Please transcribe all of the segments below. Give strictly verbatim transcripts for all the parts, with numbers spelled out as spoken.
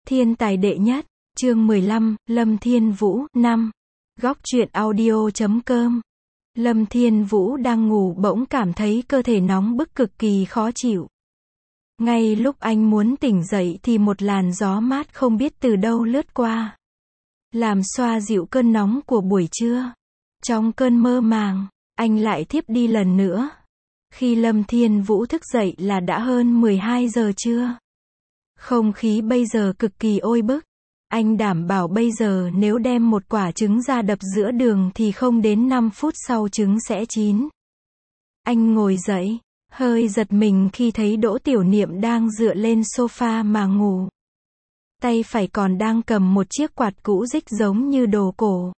Thiên tài đệ nhất, chương mười lăm, Lâm Thiên Vũ, năm. Góc truyện audio chấm com. Lâm Thiên Vũ đang ngủ bỗng cảm thấy cơ thể nóng bức cực kỳ khó chịu. Ngay lúc anh muốn tỉnh dậy thì một làn gió mát không biết từ đâu lướt qua, làm xoa dịu cơn nóng của buổi trưa. Trong cơn mơ màng, anh lại thiếp đi lần nữa. Khi Lâm Thiên Vũ thức dậy là đã hơn mười hai giờ trưa. Không khí bây giờ cực kỳ oi bức. Anh đảm bảo bây giờ nếu đem một quả trứng ra đập giữa đường thì không đến năm phút sau trứng sẽ chín. Anh ngồi dậy, hơi giật mình khi thấy Đỗ Tiểu Niệm đang dựa lên sofa mà ngủ. Tay phải còn đang cầm một chiếc quạt cũ rích giống như đồ cổ.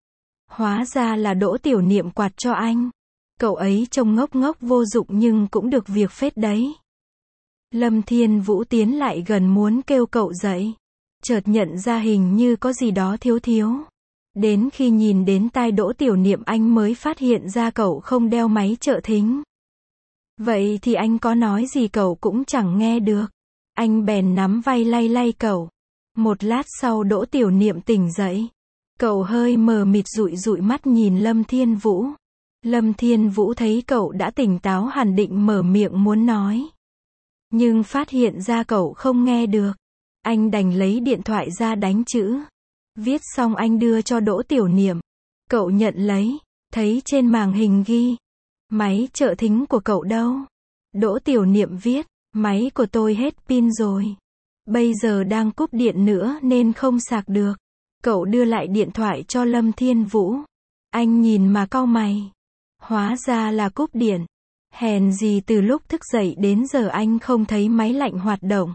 Hóa ra là Đỗ Tiểu Niệm quạt cho anh. Cậu ấy trông ngốc ngốc vô dụng nhưng cũng được việc phết đấy. Lâm Thiên Vũ tiến lại gần muốn kêu cậu dậy. Chợt nhận ra hình như có gì đó thiếu thiếu. Đến khi nhìn đến tai Đỗ Tiểu Niệm anh mới phát hiện ra cậu không đeo máy trợ thính. Vậy thì anh có nói gì cậu cũng chẳng nghe được. Anh bèn nắm vai lay lay cậu. Một lát sau Đỗ Tiểu Niệm tỉnh dậy. Cậu hơi mờ mịt dụi dụi mắt nhìn Lâm Thiên Vũ. Lâm Thiên Vũ thấy cậu đã tỉnh táo hẳn định mở miệng muốn nói. Nhưng phát hiện ra cậu không nghe được. Anh đành lấy điện thoại ra đánh chữ. Viết xong anh đưa cho Đỗ Tiểu Niệm. Cậu nhận lấy, thấy trên màn hình ghi. Máy trợ thính của cậu đâu? Đỗ Tiểu Niệm viết, máy của tôi hết pin rồi. Bây giờ đang cúp điện nữa nên không sạc được. Cậu đưa lại điện thoại cho Lâm Thiên Vũ. Anh nhìn mà cau mày. Hóa ra là cúp điện. Hèn gì từ lúc thức dậy đến giờ anh không thấy máy lạnh hoạt động.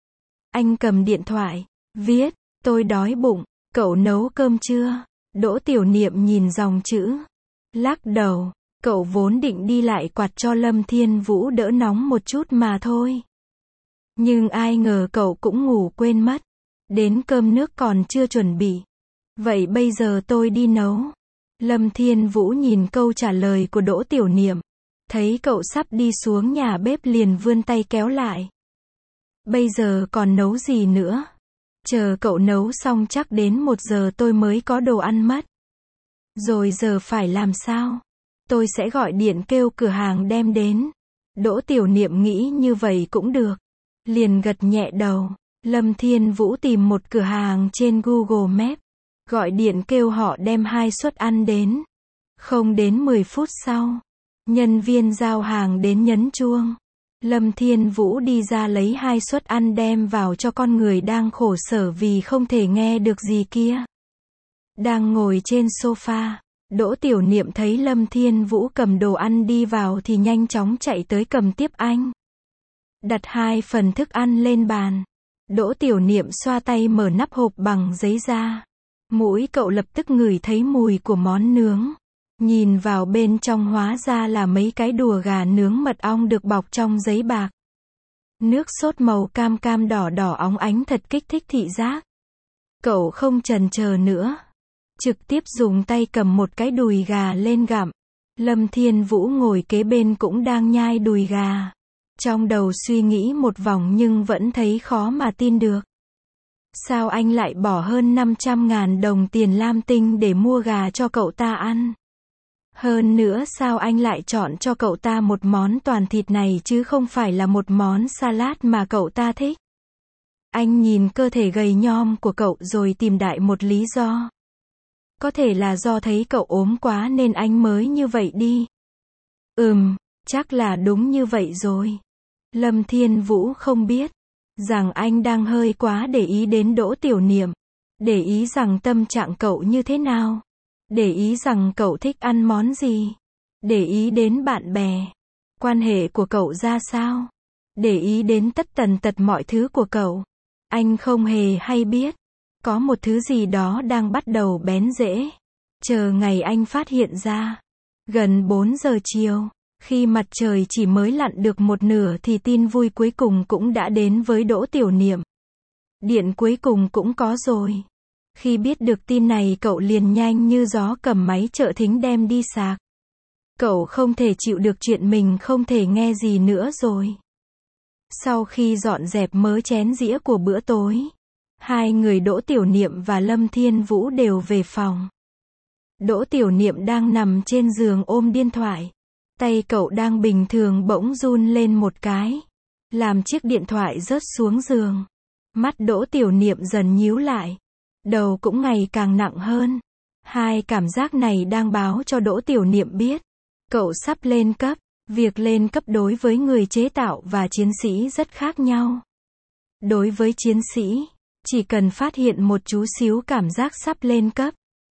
Anh cầm điện thoại, viết, tôi đói bụng, cậu nấu cơm chưa? Đỗ Tiểu Niệm nhìn dòng chữ, lắc đầu, cậu vốn định đi lại quạt cho Lâm Thiên Vũ đỡ nóng một chút mà thôi. Nhưng ai ngờ cậu cũng ngủ quên mất, đến cơm nước còn chưa chuẩn bị. Vậy bây giờ tôi đi nấu. Lâm Thiên Vũ nhìn câu trả lời của Đỗ Tiểu Niệm, thấy cậu sắp đi xuống nhà bếp liền vươn tay kéo lại. Bây giờ còn nấu gì nữa? Chờ cậu nấu xong chắc đến một giờ tôi mới có đồ ăn mất. Rồi giờ phải làm sao? Tôi sẽ gọi điện kêu cửa hàng đem đến. Đỗ Tiểu Niệm nghĩ như vậy cũng được. Liền gật nhẹ đầu. Lâm Thiên Vũ tìm một cửa hàng trên Google Maps. Gọi điện kêu họ đem hai suất ăn đến. Không đến mười phút sau, nhân viên giao hàng đến nhấn chuông. Lâm Thiên Vũ đi ra lấy hai suất ăn đem vào cho con người đang khổ sở vì không thể nghe được gì kia. Đang ngồi trên sofa, Đỗ Tiểu Niệm thấy Lâm Thiên Vũ cầm đồ ăn đi vào thì nhanh chóng chạy tới cầm tiếp anh. Đặt hai phần thức ăn lên bàn. Đỗ Tiểu Niệm xoa tay mở nắp hộp bằng giấy ra. Mũi cậu lập tức ngửi thấy mùi của món nướng. Nhìn vào bên trong hóa ra là mấy cái đùa gà nướng mật ong được bọc trong giấy bạc. Nước sốt màu cam cam đỏ đỏ óng ánh thật kích thích thị giác. Cậu không chần chờ nữa. Trực tiếp dùng tay cầm một cái đùi gà lên gặm. Lâm Thiên Vũ ngồi kế bên cũng đang nhai đùi gà. Trong đầu suy nghĩ một vòng nhưng vẫn thấy khó mà tin được. Sao anh lại bỏ hơn năm trăm ngàn đồng tiền lam tinh để mua gà cho cậu ta ăn? Hơn nữa sao anh lại chọn cho cậu ta một món toàn thịt này chứ không phải là một món salad mà cậu ta thích? Anh nhìn cơ thể gầy nhom của cậu rồi tìm đại một lý do. Có thể là do thấy cậu ốm quá nên anh mới như vậy đi. Ừm, chắc là đúng như vậy rồi. Lâm Thiên Vũ không biết rằng anh đang hơi quá để ý đến Đỗ Tiểu Niệm. Để ý rằng tâm trạng cậu như thế nào. Để ý rằng cậu thích ăn món gì. Để ý đến bạn bè. Quan hệ của cậu ra sao. Để ý đến tất tần tật mọi thứ của cậu. Anh không hề hay biết. Có một thứ gì đó đang bắt đầu bén rễ. Chờ ngày anh phát hiện ra. Gần bốn giờ chiều. Khi mặt trời chỉ mới lặn được một nửa thì tin vui cuối cùng cũng đã đến với Đỗ Tiểu Niệm. Điện cuối cùng cũng có rồi. Khi biết được tin này cậu liền nhanh như gió cầm máy trợ thính đem đi sạc. Cậu không thể chịu được chuyện mình không thể nghe gì nữa rồi. Sau khi dọn dẹp mớ chén dĩa của bữa tối, Hai người Đỗ Tiểu Niệm và Lâm Thiên Vũ đều về phòng. Đỗ Tiểu Niệm đang nằm trên giường ôm điện thoại. Tay cậu đang bình thường bỗng run lên một cái, làm chiếc điện thoại rớt xuống giường. Mắt Đỗ Tiểu Niệm dần nhíu lại. Đầu cũng ngày càng nặng hơn. Hai cảm giác này đang báo cho Đỗ Tiểu Niệm biết, cậu sắp lên cấp. Việc lên cấp đối với người chế tạo và chiến sĩ rất khác nhau. Đối với chiến sĩ, chỉ cần phát hiện một chút xíu cảm giác sắp lên cấp,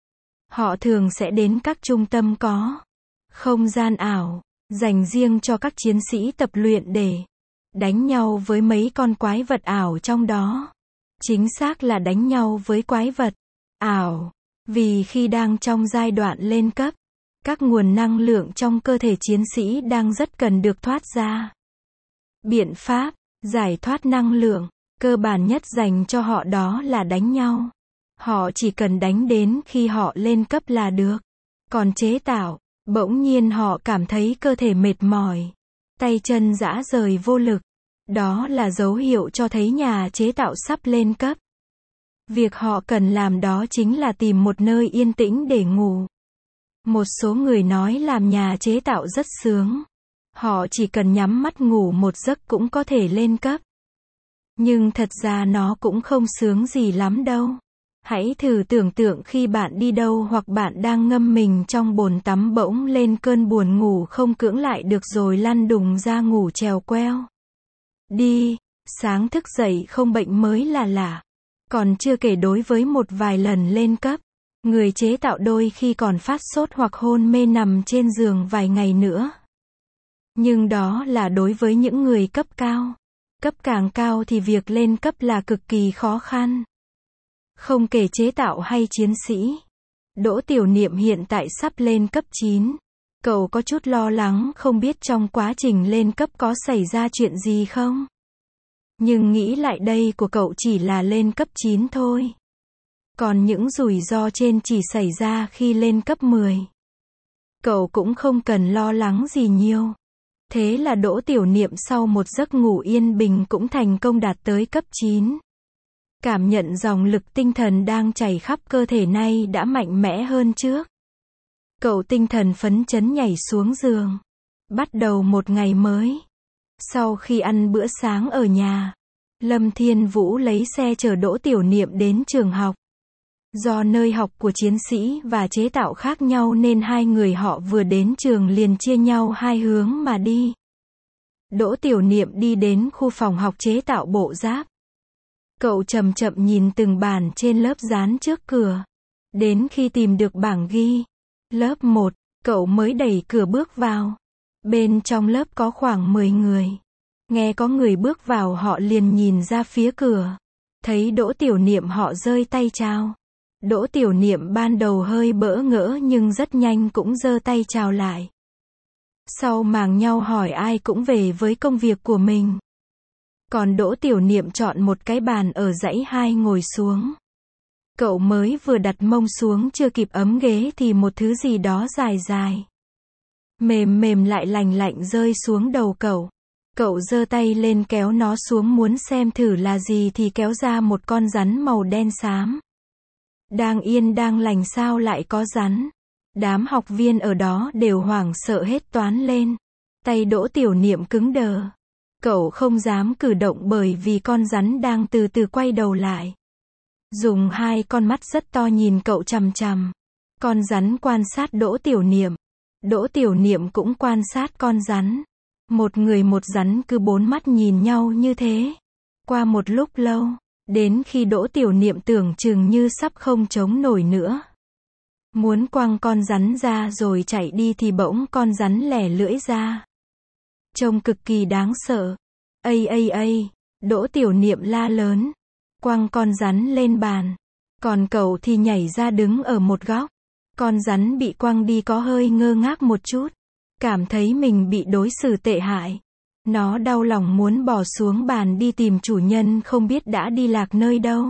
họ thường sẽ đến các trung tâm có không gian ảo, dành riêng cho các chiến sĩ tập luyện để đánh nhau với mấy con quái vật ảo trong đó. Chính xác là đánh nhau với quái vật ảo, vì khi đang trong giai đoạn lên cấp, các nguồn năng lượng trong cơ thể chiến sĩ đang rất cần được thoát ra. Biện pháp giải thoát năng lượng cơ bản nhất dành cho họ đó là đánh nhau. Họ chỉ cần đánh đến khi họ lên cấp là được. Còn chế tạo, bỗng nhiên họ cảm thấy cơ thể mệt mỏi, tay chân rã rời vô lực. Đó là dấu hiệu cho thấy nhà chế tạo sắp lên cấp. Việc họ cần làm đó chính là tìm một nơi yên tĩnh để ngủ. Một số người nói làm nhà chế tạo rất sướng. Họ chỉ cần nhắm mắt ngủ một giấc cũng có thể lên cấp. Nhưng thật ra nó cũng không sướng gì lắm đâu. Hãy thử tưởng tượng khi bạn đi đâu hoặc bạn đang ngâm mình trong bồn tắm bỗng lên cơn buồn ngủ không cưỡng lại được rồi lăn đùng ra ngủ trèo queo. Đi, sáng thức dậy không bệnh mới là lạ. Còn chưa kể đối với một vài lần lên cấp, người chế tạo đôi khi còn phát sốt hoặc hôn mê nằm trên giường vài ngày nữa. Nhưng đó là đối với những người cấp cao. Cấp càng cao thì việc lên cấp là cực kỳ khó khăn. Không kể chế tạo hay chiến sĩ. Đỗ Tiểu Niệm hiện tại sắp lên cấp chín. Cậu có chút lo lắng không biết trong quá trình lên cấp có xảy ra chuyện gì không? Nhưng nghĩ lại đây của cậu chỉ là lên cấp chín thôi. Còn những rủi ro trên chỉ xảy ra khi lên cấp mười. Cậu cũng không cần lo lắng gì nhiều. Thế là Đỗ Tiểu Niệm sau một giấc ngủ yên bình cũng thành công đạt tới cấp chín. Cảm nhận dòng lực tinh thần đang chảy khắp cơ thể nay đã mạnh mẽ hơn trước. Cậu tinh thần phấn chấn nhảy xuống giường. Bắt đầu một ngày mới. Sau khi ăn bữa sáng ở nhà, Lâm Thiên Vũ lấy xe chở Đỗ Tiểu Niệm đến trường học. Do nơi học của chiến sĩ và chế tạo khác nhau nên hai người họ vừa đến trường liền chia nhau hai hướng mà đi. Đỗ Tiểu Niệm đi đến khu phòng học chế tạo bộ giáp. Cậu chậm chậm nhìn từng bản trên lớp dán trước cửa. Đến khi tìm được bảng ghi lớp một, cậu mới đẩy cửa bước vào. Bên trong lớp có khoảng mười người. Nghe có người bước vào họ liền nhìn ra phía cửa. Thấy Đỗ Tiểu Niệm họ giơ tay chào. Đỗ Tiểu Niệm ban đầu hơi bỡ ngỡ nhưng rất nhanh cũng giơ tay chào lại. Sau màng nhau hỏi ai cũng về với công việc của mình. Còn Đỗ Tiểu Niệm chọn một cái bàn ở dãy hai ngồi xuống. Cậu mới vừa đặt mông xuống chưa kịp ấm ghế thì một thứ gì đó dài dài, mềm mềm lại lành lạnh rơi xuống đầu cậu. Cậu giơ tay lên kéo nó xuống muốn xem thử là gì thì kéo ra một con rắn màu đen xám. Đang yên đang lành sao lại có rắn. Đám học viên ở đó đều hoảng sợ hết toán lên. Tay Đỗ Tiểu Niệm cứng đờ. Cậu không dám cử động bởi vì con rắn đang từ từ quay đầu lại. Dùng hai con mắt rất to nhìn cậu chằm chằm. Con rắn quan sát Đỗ Tiểu Niệm. Đỗ Tiểu Niệm cũng quan sát con rắn. Một người một rắn cứ bốn mắt nhìn nhau như thế. Qua một lúc lâu, đến khi Đỗ Tiểu Niệm tưởng chừng như sắp không chống nổi nữa. Muốn quăng con rắn ra rồi chạy đi thì bỗng con rắn lẻ lưỡi ra. Trông cực kỳ đáng sợ. Ây ây ây, Đỗ Tiểu Niệm la lớn. Quăng con rắn lên bàn. Còn cậu thì nhảy ra đứng ở một góc. Con rắn bị quăng đi có hơi ngơ ngác một chút. Cảm thấy mình bị đối xử tệ hại. Nó đau lòng muốn bỏ xuống bàn đi tìm chủ nhân không biết đã đi lạc nơi đâu.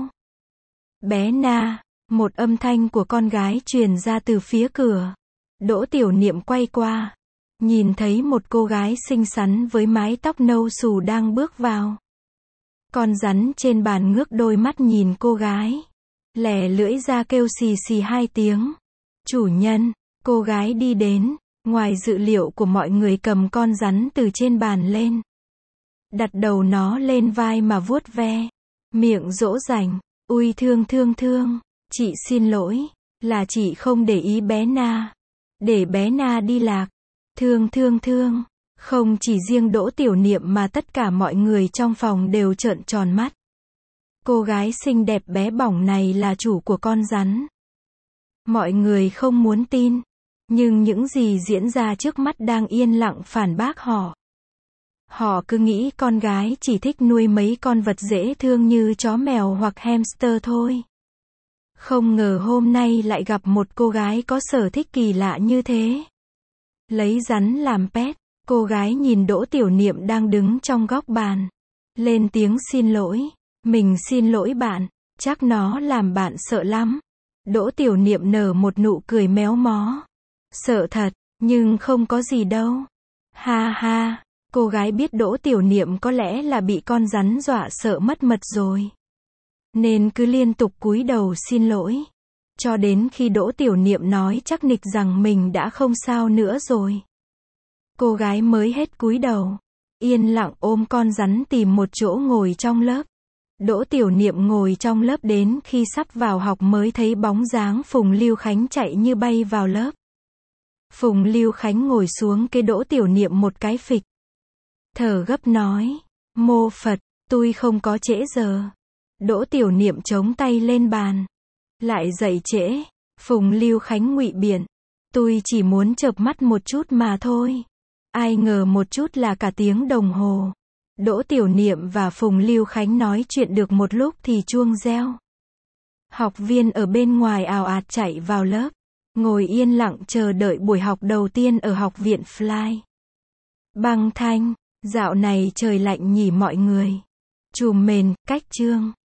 Bé Na, một âm thanh của con gái truyền ra từ phía cửa. Đỗ Tiểu Niệm quay qua. Nhìn thấy một cô gái xinh xắn với mái tóc nâu xù đang bước vào. Con rắn trên bàn ngước đôi mắt nhìn cô gái. Lẻ lưỡi ra kêu xì xì hai tiếng. Chủ nhân, cô gái đi đến, ngoài dự liệu của mọi người cầm con rắn từ trên bàn lên. Đặt đầu nó lên vai mà vuốt ve. Miệng dỗ dành. Ui thương thương thương. Chị xin lỗi. Là chị không để ý bé Na. Để bé Na đi lạc. Thương thương thương. Không chỉ riêng Đỗ Tiểu Niệm mà tất cả mọi người trong phòng đều trợn tròn mắt. Cô gái xinh đẹp bé bỏng này là chủ của con rắn. Mọi người không muốn tin. Nhưng những gì diễn ra trước mắt đang yên lặng phản bác họ. Họ cứ nghĩ con gái chỉ thích nuôi mấy con vật dễ thương như chó mèo hoặc hamster thôi. Không ngờ hôm nay lại gặp một cô gái có sở thích kỳ lạ như thế. Lấy rắn làm pet, cô gái nhìn Đỗ Tiểu Niệm đang đứng trong góc bàn. Lên tiếng xin lỗi. Mình xin lỗi bạn, chắc nó làm bạn sợ lắm. Đỗ Tiểu Niệm nở một nụ cười méo mó. Sợ thật, nhưng không có gì đâu. Ha ha, cô gái biết Đỗ Tiểu Niệm có lẽ là bị con rắn dọa sợ mất mật rồi. Nên cứ liên tục cúi đầu xin lỗi. Cho đến khi Đỗ Tiểu Niệm nói chắc nịch rằng mình đã không sao nữa rồi. Cô gái mới hết cúi đầu. Yên lặng ôm con rắn tìm một chỗ ngồi trong lớp. Đỗ Tiểu Niệm ngồi trong lớp đến khi sắp vào học mới thấy bóng dáng Phùng Lưu Khánh chạy như bay vào lớp. Phùng Lưu Khánh ngồi xuống cái Đỗ Tiểu Niệm một cái phịch. Thở gấp nói. Mô Phật, tôi không có trễ giờ. Đỗ Tiểu Niệm chống tay lên bàn. Lại dậy trễ. Phùng Lưu Khánh ngụy biện. Tôi chỉ muốn chợp mắt một chút mà thôi. Ai ngờ một chút là cả tiếng đồng hồ. Đỗ Tiểu Niệm và Phùng Lưu Khánh nói chuyện được một lúc thì chuông reo. Học viên ở bên ngoài ào ạt chạy vào lớp. Ngồi yên lặng chờ đợi buổi học đầu tiên ở học viện Fly. Băng Thanh, dạo này trời lạnh nhỉ mọi người. Chùm mền, cách chương.